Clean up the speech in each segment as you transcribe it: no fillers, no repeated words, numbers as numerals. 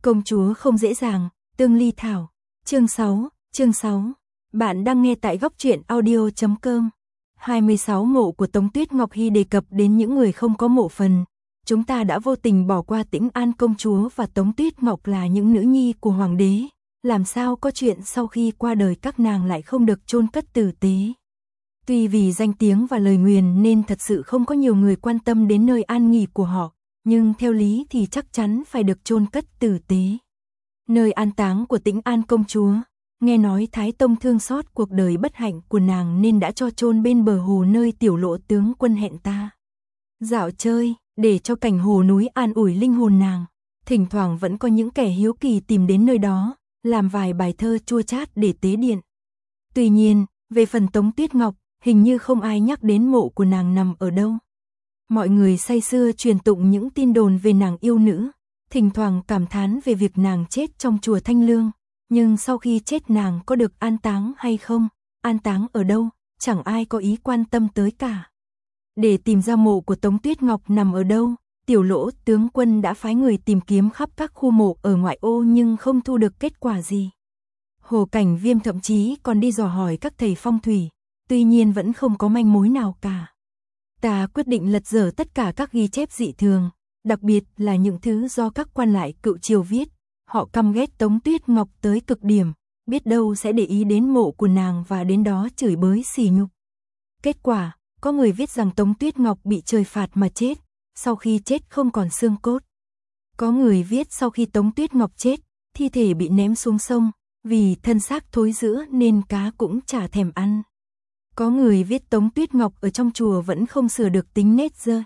Công chúa không dễ dàng, Tương Ly Thảo. Chương 6. Bạn đang nghe tại góc truyện audio.com. 26 mộ của Tống Tuyết Ngọc Hy đề cập đến những người không có mộ phần. Chúng ta đã vô tình bỏ qua Tĩnh An công chúa và Tống Tuyết Ngọc là những nữ nhi của hoàng đế. Làm sao có chuyện sau khi qua đời các nàng lại không được chôn cất tử tế. Tuy vì danh tiếng và lời nguyền nên thật sự không có nhiều người quan tâm đến nơi an nghỉ của họ, nhưng theo lý thì chắc chắn phải được chôn cất tử tế. Nơi an táng của Tĩnh An công chúa, nghe nói Thái Tông thương xót cuộc đời bất hạnh của nàng nên đã cho chôn bên bờ hồ nơi Tiểu Lộ tướng quân hẹn ta dạo chơi, để cho cảnh hồ núi an ủi linh hồn nàng. Thỉnh thoảng vẫn có những kẻ hiếu kỳ tìm đến nơi đó, làm vài bài thơ chua chát để tế điện. Tuy nhiên, về phần Tống Tuyết Ngọc, hình như không ai nhắc đến mộ của nàng nằm ở đâu. Mọi người say sưa truyền tụng những tin đồn về nàng yêu nữ, thỉnh thoảng cảm thán về việc nàng chết trong chùa Thanh Lương, nhưng sau khi chết nàng có được an táng hay không, an táng ở đâu, chẳng ai có ý quan tâm tới cả. Để tìm ra mộ của Tống Tuyết Ngọc nằm ở đâu, Tiểu Lỗ tướng quân đã phái người tìm kiếm khắp các khu mộ ở ngoại ô nhưng không thu được kết quả gì. Hồ Cảnh Viêm thậm chí còn đi dò hỏi các thầy phong thủy, tuy nhiên vẫn không có manh mối nào cả. Ta quyết định lật dở tất cả các ghi chép dị thường, đặc biệt là những thứ do các quan lại cựu triều viết. Họ căm ghét Tống Tuyết Ngọc tới cực điểm, biết đâu sẽ để ý đến mộ của nàng và đến đó chửi bới sỉ nhục. Kết quả, có người viết rằng Tống Tuyết Ngọc bị trời phạt mà chết, sau khi chết không còn xương cốt. Có người viết sau khi Tống Tuyết Ngọc chết, thi thể bị ném xuống sông, vì thân xác thối rữa nên cá cũng chả thèm ăn. Có người viết Tống Tuyết Ngọc ở trong chùa vẫn không sửa được tính nết dơ.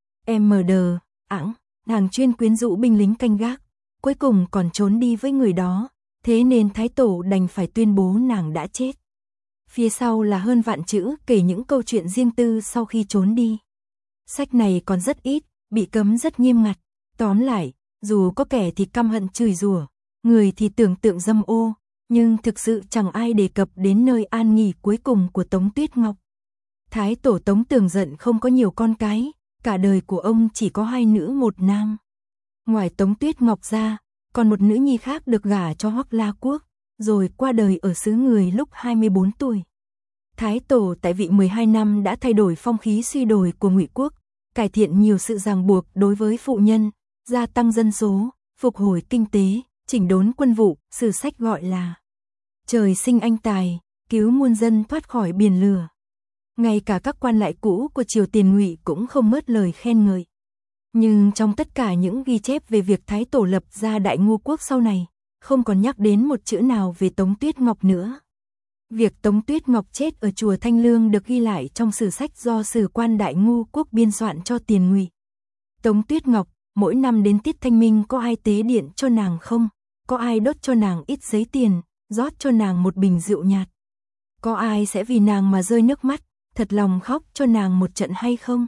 Nàng chuyên quyến rũ binh lính canh gác, cuối cùng còn trốn đi với người đó, thế nên Thái Tổ đành phải tuyên bố nàng đã chết. Phía sau là hơn vạn chữ kể những câu chuyện riêng tư sau khi trốn đi. Sách này còn rất ít, bị cấm rất nghiêm ngặt. Tóm lại, dù có kẻ thì căm hận chửi rủa, người thì tưởng tượng dâm ô, nhưng thực sự chẳng ai đề cập đến nơi an nghỉ cuối cùng của Tống Tuyết Ngọc. Thái Tổ Tống Tường Giận không có nhiều con cái, cả đời của ông chỉ có 2 nữ 1 nam. Ngoài Tống Tuyết Ngọc ra, còn một nữ nhi khác được gả cho Hoắc La Quốc, rồi qua đời ở xứ Người lúc 24 tuổi. Thái Tổ tại vị 12 năm đã thay đổi phong khí suy đồi của Ngụy Quốc, cải thiện nhiều sự ràng buộc đối với phụ nhân, gia tăng dân số, phục hồi kinh tế, chỉnh đốn quân vụ, sử sách gọi là trời sinh anh tài, cứu muôn dân thoát khỏi biển lửa. Ngay cả các quan lại cũ của triều tiền Ngụy cũng không ngớt lời khen ngợi. Nhưng trong tất cả những ghi chép về việc Thái Tổ lập ra Đại Ngu Quốc sau này, không còn nhắc đến một chữ nào về Tống Tuyết Ngọc nữa. Việc Tống Tuyết Ngọc chết ở chùa Thanh Lương được ghi lại trong sử sách do sử quan Đại Ngu Quốc biên soạn cho tiền Ngụy. Tống Tuyết Ngọc, mỗi năm đến tiết Thanh Minh có ai tế điện cho nàng không? Có ai đốt cho nàng ít giấy tiền, rót cho nàng một bình rượu nhạt? Có ai sẽ vì nàng mà rơi nước mắt, thật lòng khóc cho nàng một trận hay không?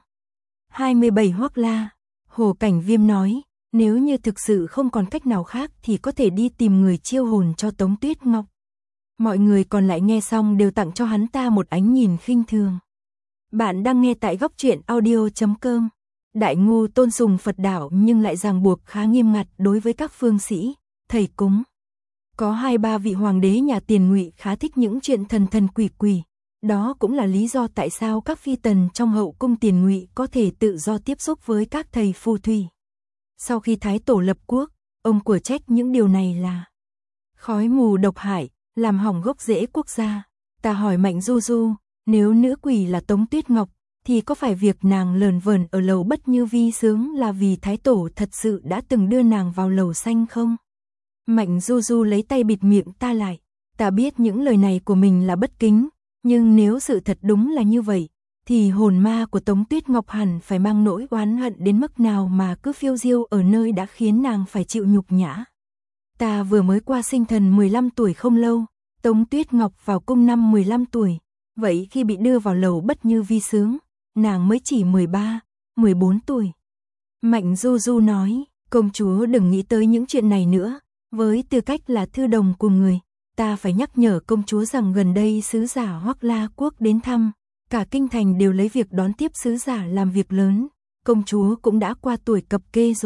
27 Hoắc La. Hồ Cảnh Viêm nói, nếu như thực sự không còn cách nào khác thì có thể đi tìm người chiêu hồn cho Tống Tuyết Ngọc. Mọi người còn lại nghe xong đều tặng cho hắn ta một ánh nhìn khinh thường. Bạn đang nghe tại góc truyện audio.com. Đại Ngu tôn sùng Phật đạo nhưng lại ràng buộc khá nghiêm ngặt đối với các phương sĩ, thầy cúng. Có 2-3 vị hoàng đế nhà tiền Ngụy khá thích những chuyện thần thần quỷ quỷ. Đó cũng là lý do tại sao các phi tần trong hậu cung tiền Ngụy có thể tự do tiếp xúc với các thầy phù thủy. Sau khi Thái Tổ lập quốc, ông của trách những điều này là khói mù độc hại, làm hỏng gốc rễ quốc gia. Ta hỏi Mạnh Du Du, nếu nữ quỷ là Tống Tuyết Ngọc, thì có phải việc nàng lờn vờn ở lầu Bất Như Vi sướng là vì Thái Tổ thật sự đã từng đưa nàng vào lầu xanh không? Mạnh Du Du lấy tay bịt miệng ta lại. Ta biết những lời này của mình là bất kính, nhưng nếu sự thật đúng là như vậy, thì hồn ma của Tống Tuyết Ngọc hẳn phải mang nỗi oán hận đến mức nào mà cứ phiêu diêu ở nơi đã khiến nàng phải chịu nhục nhã. Ta vừa mới qua sinh thần 15 tuổi không lâu, Tống Tuyết Ngọc vào cung năm 15 tuổi, vậy khi bị đưa vào lầu Bất Như Vi sướng, nàng mới chỉ 13, 14 tuổi. Mạnh Du Du nói, công chúa đừng nghĩ tới những chuyện này nữa, với tư cách là thư đồng của người, ta phải nhắc nhở công chúa rằng gần đây sứ giả Hoắc La Quốc đến thăm, cả kinh thành đều lấy việc đón tiếp sứ giả làm việc lớn, công chúa cũng đã qua tuổi cập kê rồi,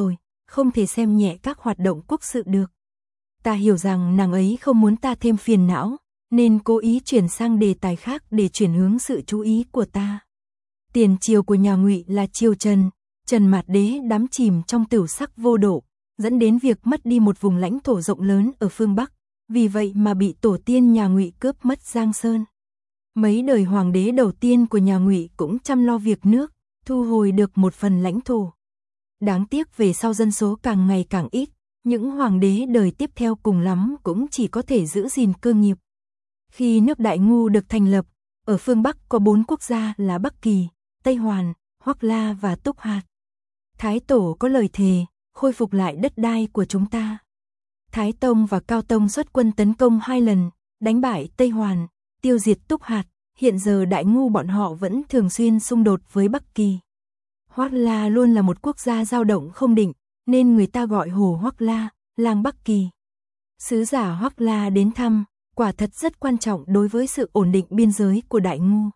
không thể xem nhẹ các hoạt động quốc sự được. Ta hiểu rằng nàng ấy không muốn ta thêm phiền não, nên cố ý chuyển sang đề tài khác để chuyển hướng sự chú ý của ta. Tiền triều của nhà Ngụy là triều Trần, Trần Mạt Đế đắm chìm trong tửu sắc vô độ, dẫn đến việc mất đi một vùng lãnh thổ rộng lớn ở phương Bắc, vì vậy mà bị tổ tiên nhà Ngụy cướp mất Giang Sơn. Mấy đời hoàng đế đầu tiên của nhà Ngụy cũng chăm lo việc nước, thu hồi được một phần lãnh thổ. Đáng tiếc về sau dân số càng ngày càng ít, những hoàng đế đời tiếp theo cùng lắm cũng chỉ có thể giữ gìn cơ nghiệp. Khi nước Đại Ngu được thành lập, ở phương Bắc có 4 quốc gia là Bắc Kỳ, Tây Hoàn, Hoắc La và Túc Hạt. Thái Tổ có lời thề, khôi phục lại đất đai của chúng ta. Thái Tông và Cao Tông xuất quân tấn công 2 lần, đánh bại Tây Hoàn, tiêu diệt Túc Hạt, hiện giờ Đại Ngu bọn họ vẫn thường xuyên xung đột với Bắc Kỳ. Hoắc La luôn là một quốc gia dao động không định, nên người ta gọi Hồ Hoắc La, làng Bắc Kỳ. Sứ giả Hoắc La đến thăm, quả thật rất quan trọng đối với sự ổn định biên giới của Đại Ngu.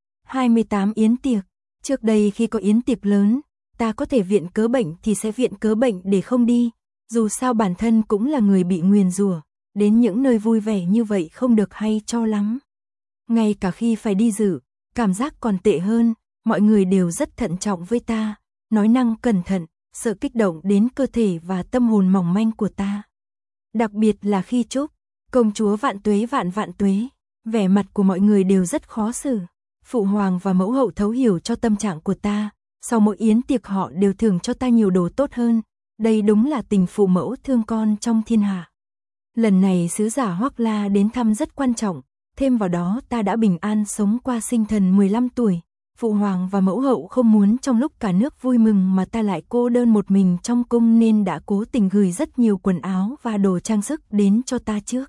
28 yến tiệc, trước đây khi có yến tiệc lớn, ta có thể viện cớ bệnh thì sẽ viện cớ bệnh để không đi, dù sao bản thân cũng là người bị nguyền rủa, đến những nơi vui vẻ như vậy không được hay cho lắm. Ngay cả khi phải đi dự, cảm giác còn tệ hơn, mọi người đều rất thận trọng với ta, nói năng cẩn thận, sợ kích động đến cơ thể và tâm hồn mỏng manh của ta. Đặc biệt là khi chúc công chúa vạn tuế vạn vạn tuế, vẻ mặt của mọi người đều rất khó xử. Phụ hoàng và mẫu hậu thấu hiểu cho tâm trạng của ta, sau mỗi yến tiệc họ đều thưởng cho ta nhiều đồ tốt hơn, đây đúng là tình phụ mẫu thương con trong thiên hạ. Lần này sứ giả Hoắc La đến thăm rất quan trọng, thêm vào đó ta đã bình an sống qua sinh thần 15 tuổi. Phụ hoàng và mẫu hậu không muốn trong lúc cả nước vui mừng mà ta lại cô đơn một mình trong cung nên đã cố tình gửi rất nhiều quần áo và đồ trang sức đến cho ta trước.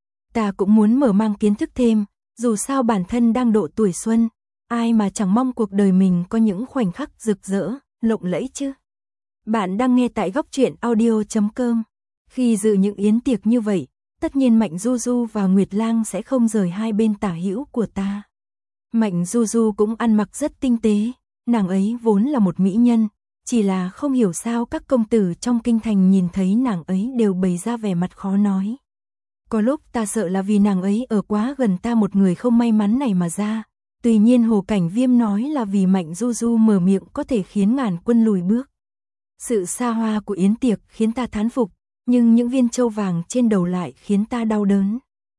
Ta cũng muốn mở mang kiến thức thêm, dù sao bản thân đang độ tuổi xuân, ai mà chẳng mong cuộc đời mình có những khoảnh khắc rực rỡ, lộng lẫy chứ. Bạn đang nghe tại góc truyện audio.com. Khi dự những yến tiệc như vậy, tất nhiên Mạnh Du Du và Nguyệt Lang sẽ không rời hai bên tả hữu của ta. Mạnh Du Du cũng ăn mặc rất tinh tế, nàng ấy vốn là một mỹ nhân, chỉ là không hiểu sao các công tử trong kinh thành nhìn thấy nàng ấy đều bày ra vẻ mặt khó nói. Có lúc ta sợ là vì nàng ấy ở quá gần ta một người không may mắn này mà ra, tuy nhiên Hồ Cảnh Viêm nói là vì Mạnh Du Du mở miệng có thể khiến ngàn quân lùi bước. Sự xa hoa của yến tiệc khiến ta thán phục, nhưng những viên châu vàng trên đầu lại khiến ta đau đớn.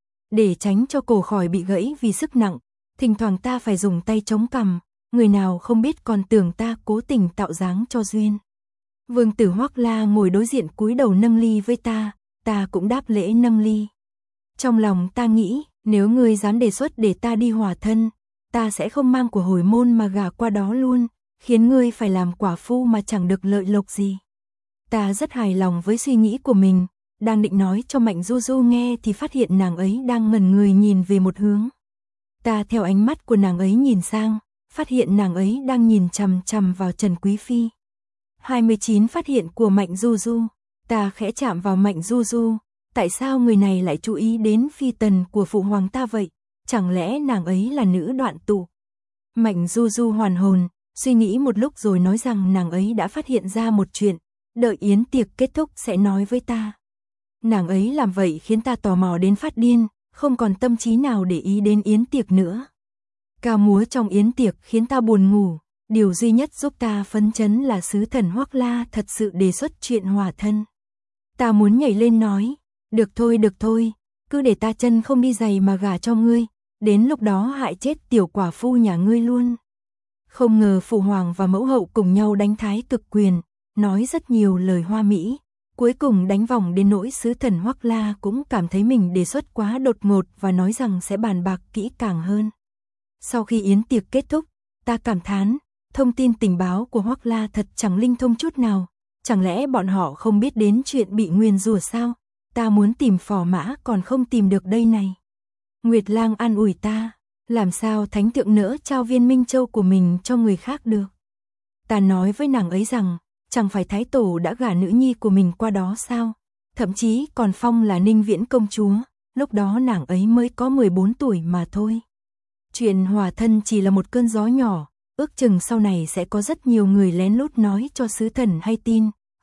Để tránh cho cổ khỏi bị gãy vì sức nặng, thỉnh thoảng ta phải dùng tay chống cằm, người nào không biết còn tưởng ta cố tình tạo dáng cho duyên. Vương tử Hoắc La ngồi đối diện cúi đầu nâng ly với ta cũng đáp lễ nâng ly. Trong lòng ta nghĩ, nếu ngươi dám đề xuất để ta đi hòa thân, ta sẽ không mang của hồi môn mà gả qua đó luôn, khiến ngươi phải làm quả phu mà chẳng được lợi lộc gì. Ta rất hài lòng với suy nghĩ của mình, đang định nói cho Mạnh Du Du nghe thì phát hiện nàng ấy đang ngẩn người nhìn về một hướng. Ta theo ánh mắt của nàng ấy nhìn sang, phát hiện nàng ấy đang nhìn chằm chằm vào Trần Quý Phi. 29 phát hiện của Mạnh Du Du, ta khẽ chạm vào Mạnh Du Du, tại sao người này lại chú ý đến phi tần của phụ hoàng ta vậy, chẳng lẽ nàng ấy là nữ đoạn tụ. Mạnh Du Du hoàn hồn, suy nghĩ một lúc rồi nói rằng nàng ấy đã phát hiện ra một chuyện, đợi yến tiệc kết thúc sẽ nói với ta. Nàng ấy làm vậy khiến ta tò mò đến phát điên, không còn tâm trí nào để ý đến yến tiệc nữa. Ca múa trong yến tiệc khiến ta buồn ngủ, điều duy nhất giúp ta phấn chấn là sứ thần Hoắc La thật sự đề xuất chuyện hòa thân. Ta muốn nhảy lên nói, được thôi, cứ để ta chân không đi giày mà gả cho ngươi, đến lúc đó hại chết tiểu quả phu nhà ngươi luôn. Không ngờ phụ hoàng và mẫu hậu cùng nhau đánh thái cực quyền, nói rất nhiều lời hoa mỹ, cuối cùng đánh vòng đến nỗi sứ thần Hoắc La cũng cảm thấy mình đề xuất quá đột ngột và nói rằng sẽ bàn bạc kỹ càng hơn. Sau khi yến tiệc kết thúc, ta cảm thán, thông tin tình báo của Hoắc La thật chẳng linh thông chút nào, chẳng lẽ bọn họ không biết đến chuyện bị nguyền rủa sao? Ta muốn tìm phò mã còn không tìm được đây này. Nguyệt Lang an ủi ta, làm sao thánh thượng nỡ trao viên Minh Châu của mình cho người khác được. Ta nói với nàng ấy rằng, chẳng phải thái tổ đã gả nữ nhi của mình qua đó sao, thậm chí còn phong là Ninh Viễn công chúa, lúc đó nàng ấy mới có 14 tuổi mà thôi. Chuyện hòa thân chỉ là một cơn gió nhỏ, ước chừng sau này sẽ có rất nhiều người lén lút nói cho sứ thần hay tin,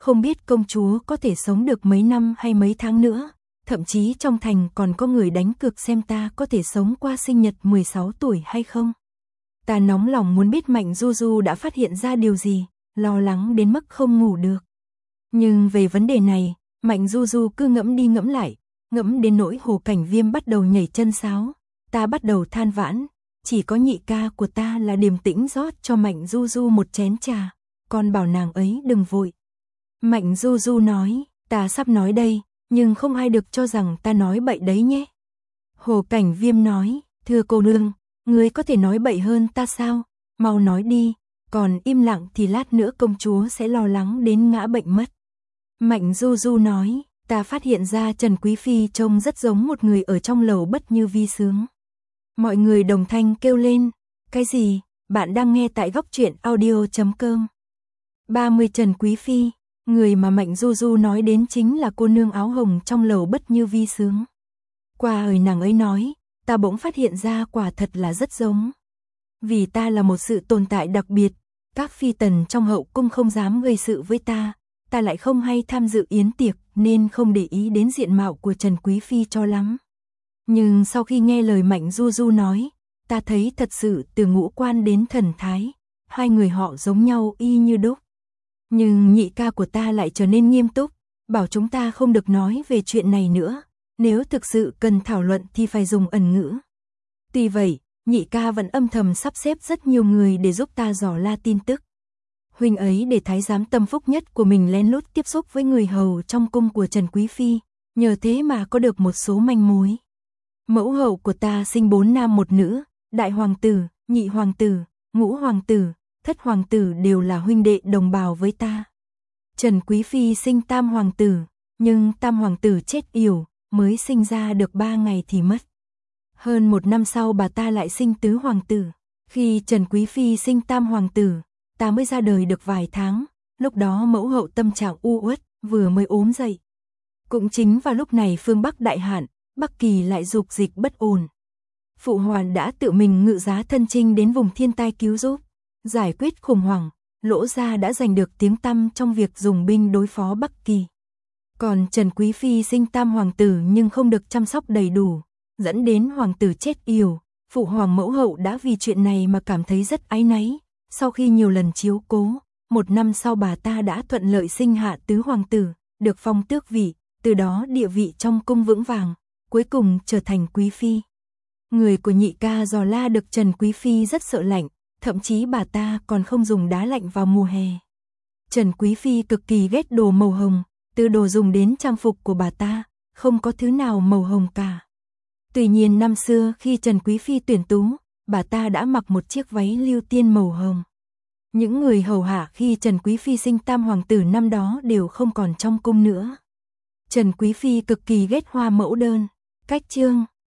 không biết công chúa có thể sống được mấy năm hay mấy tháng nữa, thậm chí trong thành còn có người đánh cược xem ta có thể sống qua sinh nhật 16 tuổi hay không. Ta nóng lòng muốn biết Mạnh Du Du đã phát hiện ra điều gì, lo lắng đến mức không ngủ được. Nhưng về vấn đề này, Mạnh Du Du cứ ngẫm đi ngẫm lại, ngẫm đến nỗi Hồ Cảnh Viêm bắt đầu nhảy chân sáo, ta bắt đầu than vãn, chỉ có nhị ca của ta là điềm tĩnh rót cho Mạnh Du Du một chén trà, còn bảo nàng ấy đừng vội. Mạnh Du Du nói, ta sắp nói đây, nhưng không ai được cho rằng ta nói bậy đấy nhé. Hồ Cảnh Viêm nói, thưa cô nương, ngươi có thể nói bậy hơn ta sao, mau nói đi, còn im lặng thì lát nữa công chúa sẽ lo lắng đến ngã bệnh mất. Mạnh Du Du nói, ta phát hiện ra Trần Quý Phi trông rất giống một người ở trong lầu Bất Như Vi Sướng. Mọi người đồng thanh kêu lên, cái gì, bạn đang nghe tại Góc Truyện Audio.com. 30 Trần Quý Phi, người mà Mạnh Du Du nói đến chính là cô nương áo hồng trong lầu Bất Như Vi Sướng. Qua lời nàng ấy nói, ta bỗng phát hiện ra quả thật là rất giống. Vì ta là một sự tồn tại đặc biệt, các phi tần trong hậu cung không dám gây sự với ta lại không hay tham dự yến tiệc nên không để ý đến diện mạo của Trần Quý Phi cho lắm. Nhưng sau khi nghe lời Mạnh Du Du nói, ta thấy thật sự từ ngũ quan đến thần thái, hai người họ giống nhau y như đúc. Nhưng nhị ca của ta lại trở nên nghiêm túc, bảo chúng ta không được nói về chuyện này nữa, nếu thực sự cần thảo luận thì phải dùng ẩn ngữ. Tuy vậy, nhị ca vẫn âm thầm sắp xếp rất nhiều người để giúp ta dò la tin tức. Huynh ấy để thái giám tâm phúc nhất của mình lén lút tiếp xúc với người hầu trong cung của Trần Quý Phi, nhờ thế mà có được một số manh mối. Mẫu hậu của ta sinh 4 nam 1 nữ, đại hoàng tử, nhị hoàng tử, ngũ hoàng tử, thất hoàng tử đều là huynh đệ đồng bào với ta. Trần Quý Phi sinh tam hoàng tử, nhưng tam hoàng tử chết yểu, mới sinh ra được 3 ngày thì mất. Hơn 1 năm sau bà ta lại sinh tứ hoàng tử. Khi Trần Quý Phi sinh tam hoàng tử, ta mới ra đời được vài tháng, lúc đó mẫu hậu tâm trạng u uất, vừa mới ốm dậy. Cũng chính vào lúc này phương Bắc đại hạn, Bắc Kỳ lại dục dịch bất ổn. Phụ hoàng đã tự mình ngự giá thân chinh đến vùng thiên tai cứu giúp, giải quyết khủng hoảng, Lỗ gia đã giành được tiếng tăm trong việc dùng binh đối phó Bắc Kỳ. Còn Trần Quý Phi sinh tam hoàng tử nhưng không được chăm sóc đầy đủ, dẫn đến hoàng tử chết yểu. Phụ hoàng mẫu hậu đã vì chuyện này mà cảm thấy rất áy náy. Sau khi nhiều lần chiếu cố, 1 năm sau bà ta đã thuận lợi sinh hạ tứ hoàng tử, được phong tước vị, từ đó địa vị trong cung vững vàng, cuối cùng trở thành quý phi. Người của nhị ca dò la được Trần Quý Phi rất sợ lạnh, thậm chí bà ta còn không dùng đá lạnh vào mùa hè. Trần Quý Phi cực kỳ ghét đồ màu hồng, từ đồ dùng đến trang phục của bà ta, không có thứ nào màu hồng cả. Tuy nhiên năm xưa khi Trần Quý Phi tuyển tú, bà ta đã mặc một chiếc váy lưu tiên màu hồng. Những người hầu hạ khi Trần Quý Phi sinh tam hoàng tử năm đó đều không còn trong cung nữa. Trần Quý Phi cực kỳ ghét hoa mẫu đơn. Cách chương